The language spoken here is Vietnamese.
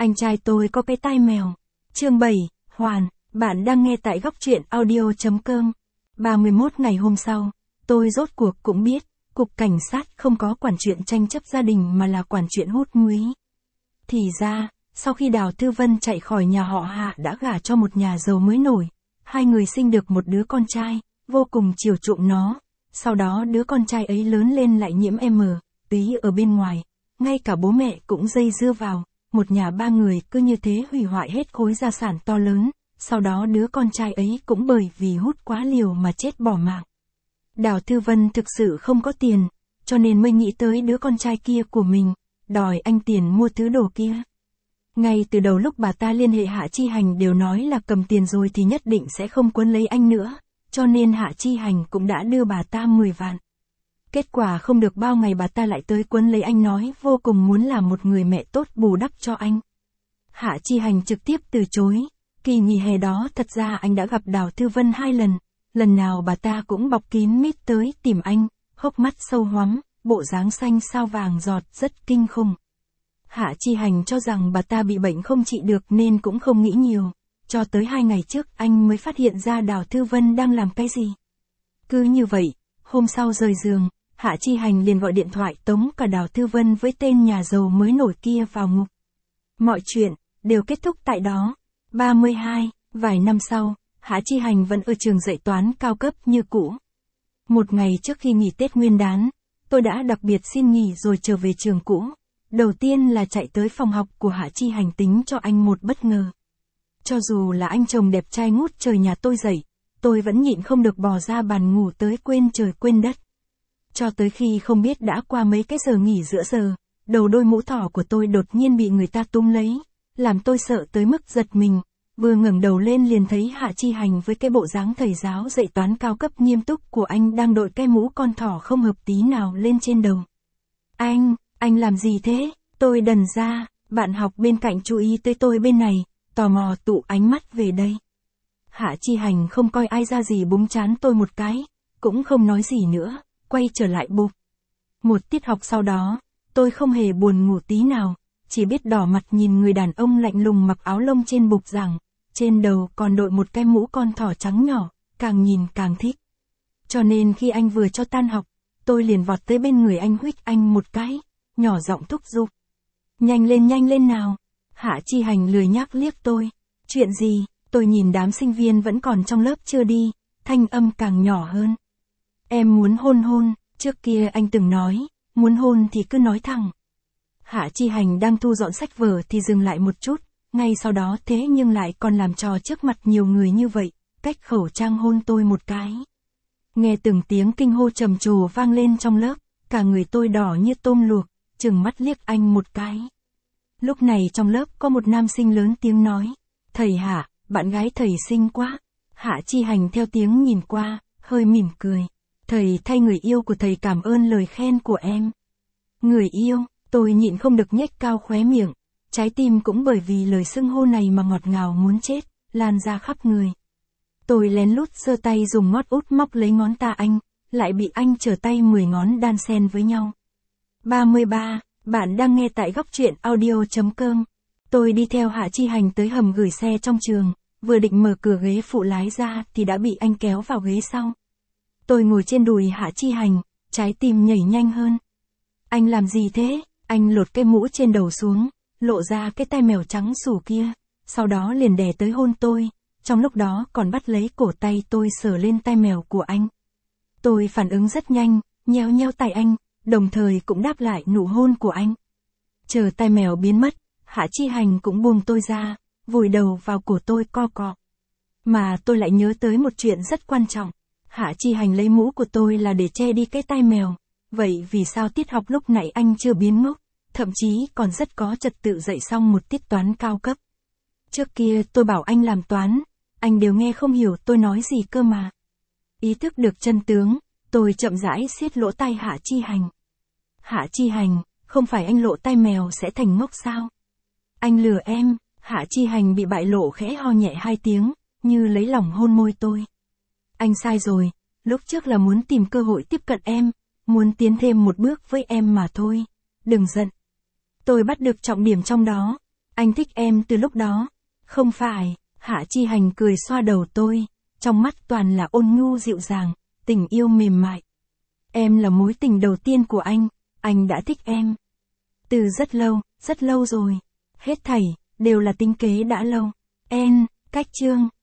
Anh trai tôi có cái tai mèo. Chương 7, Hoàn, bạn đang nghe tại góc truyện audio.com. 31 ngày hôm sau, tôi rốt cuộc cũng biết, cục cảnh sát không có quản chuyện tranh chấp gia đình mà là quản chuyện hút múi. Thì ra, sau khi Đào Thư Vân chạy khỏi nhà họ Hạ đã gả cho một nhà giàu mới nổi, hai người sinh được một đứa con trai, vô cùng chiều chuộng nó. Sau đó đứa con trai ấy lớn lên lại nhiễm túy ở bên ngoài, ngay cả bố mẹ cũng dây dưa vào, một nhà ba người cứ như thế hủy hoại hết khối gia sản to lớn, sau đó đứa con trai ấy cũng bởi vì hút quá liều mà chết bỏ mạng. Đào Thư Vân thực sự không có tiền, cho nên mới nghĩ tới đứa con trai kia của mình, đòi anh tiền mua thứ đồ kia. Ngay từ đầu lúc bà ta liên hệ Hạ Chi Hành đều nói là cầm tiền rồi thì nhất định sẽ không quấn lấy anh nữa, cho nên Hạ Chi Hành cũng đã đưa bà ta 10 vạn. Kết quả không được bao ngày bà ta lại tới quấn lấy anh nói vô cùng muốn làm một người mẹ tốt bù đắp cho anh. Hạ Chi Hành trực tiếp từ chối, kỳ nghỉ hè đó thật ra anh đã gặp Đào Thư Vân 2 lần, lần nào bà ta cũng bọc kín mít tới tìm anh, hốc mắt sâu hoắm, bộ dáng xanh sao vàng giọt rất kinh khủng. Hạ Chi Hành cho rằng bà ta bị bệnh không trị được nên cũng không nghĩ nhiều, cho tới 2 ngày trước anh mới phát hiện ra Đào Thư Vân đang làm cái gì. Cứ như vậy, hôm sau rời giường, Hạ Chi Hành liền gọi điện thoại tống cả Đào Thư Vân với tên nhà giàu mới nổi kia vào ngục. Mọi chuyện đều kết thúc tại đó. 32, vài năm sau, Hạ Chi Hành vẫn ở trường dạy toán cao cấp như cũ. Một ngày trước khi nghỉ Tết Nguyên đán, tôi đã đặc biệt xin nghỉ rồi trở về trường cũ. Đầu tiên là chạy tới phòng học của Hạ Chi Hành tính cho anh một bất ngờ. Cho dù là anh chồng đẹp trai ngút trời nhà tôi dậy, tôi vẫn nhịn không được bò ra bàn ngủ tới quên trời quên đất. Cho tới khi không biết đã qua mấy cái giờ nghỉ giữa giờ, đầu đôi mũ thỏ của tôi đột nhiên bị người ta túm lấy, làm tôi sợ tới mức giật mình, vừa ngẩng đầu lên liền thấy Hạ Chi Hành với cái bộ dáng thầy giáo dạy toán cao cấp nghiêm túc của anh đang đội cái mũ con thỏ không hợp tí nào lên trên đầu. Anh làm gì thế? Tôi đần ra, bạn học bên cạnh chú ý tới tôi bên này, tò mò tụ ánh mắt về đây. Hạ Chi Hành không coi ai ra gì búng trán tôi một cái, cũng không nói gì nữa, quay trở lại bục. Một tiết học sau đó, tôi không hề buồn ngủ tí nào, chỉ biết đỏ mặt nhìn người đàn ông lạnh lùng mặc áo lông trên bục giảng, trên đầu còn đội một cái mũ con thỏ trắng nhỏ, càng nhìn càng thích. Cho nên khi anh vừa cho tan học, tôi liền vọt tới bên người anh huých anh một cái, nhỏ giọng thúc giục. Nhanh lên nào. Hạ Chi Hành lười nhác liếc tôi. Chuyện gì? Tôi nhìn đám sinh viên vẫn còn trong lớp chưa đi, thanh âm càng nhỏ hơn. Em muốn hôn, trước kia anh từng nói, muốn hôn thì cứ nói thẳng. Hạ Chi Hành đang thu dọn sách vở thì dừng lại một chút, ngay sau đó thế nhưng lại còn làm trò trước mặt nhiều người như vậy, cách khẩu trang hôn tôi một cái. Nghe từng tiếng kinh hô trầm trồ vang lên trong lớp, cả người tôi đỏ như tôm luộc, trừng mắt liếc anh một cái. Lúc này trong lớp có một nam sinh lớn tiếng nói, thầy Hạ, bạn gái thầy xinh quá. Hạ Chi Hành theo tiếng nhìn qua, hơi mỉm cười. Thầy thay người yêu của thầy cảm ơn lời khen của em. Người yêu, tôi nhịn không được nhếch cao khóe miệng, trái tim cũng bởi vì lời xưng hô này mà ngọt ngào muốn chết, lan ra khắp người. Tôi lén lút giơ tay dùng ngót út móc lấy ngón ta anh, lại bị anh trở tay 10 ngón đan xen với nhau. 33, bạn đang nghe tại góc truyện audio.com. Tôi đi theo Hạ Chi Hành tới hầm gửi xe trong trường, vừa định mở cửa ghế phụ lái ra thì đã bị anh kéo vào ghế sau. Tôi ngồi trên đùi Hạ Chi Hành, trái tim nhảy nhanh hơn. Anh làm gì thế? Anh lột cái mũ trên đầu xuống, lộ ra cái tai mèo trắng xù kia, sau đó liền đè tới hôn tôi, trong lúc đó còn bắt lấy cổ tay tôi sờ lên tai mèo của anh. Tôi phản ứng rất nhanh, nheo tay anh, đồng thời cũng đáp lại nụ hôn của anh. Chờ tai mèo biến mất, Hạ Chi Hành cũng buông tôi ra, vùi đầu vào cổ tôi co cọ. Mà tôi lại nhớ tới một chuyện rất quan trọng. Hạ Chi Hành lấy mũ của tôi là để che đi cái tai mèo. Vậy vì sao tiết học lúc nãy anh chưa biến ngốc, thậm chí còn rất có trật tự dạy xong một tiết toán cao cấp. Trước kia tôi bảo anh làm toán, anh đều nghe không hiểu tôi nói gì cơ mà. Ý thức được chân tướng, tôi chậm rãi siết lỗ tai Hạ Chi Hành. Hạ Chi Hành, không phải anh lộ tai mèo sẽ thành ngốc sao? Anh lừa em. Hạ Chi Hành bị bại lộ khẽ ho nhẹ 2 tiếng, như lấy lòng hôn môi tôi. Anh sai rồi, lúc trước là muốn tìm cơ hội tiếp cận em, muốn tiến thêm một bước với em mà thôi. Đừng giận. Tôi bắt được trọng điểm trong đó. Anh thích em từ lúc đó. Không phải, Hạ Chi Hành cười xoa đầu tôi, trong mắt toàn là ôn nhu dịu dàng, tình yêu mềm mại. Em là mối tình đầu tiên của anh đã thích em. Từ rất lâu rồi. Hết thảy, đều là tính kế đã lâu. Cách chương.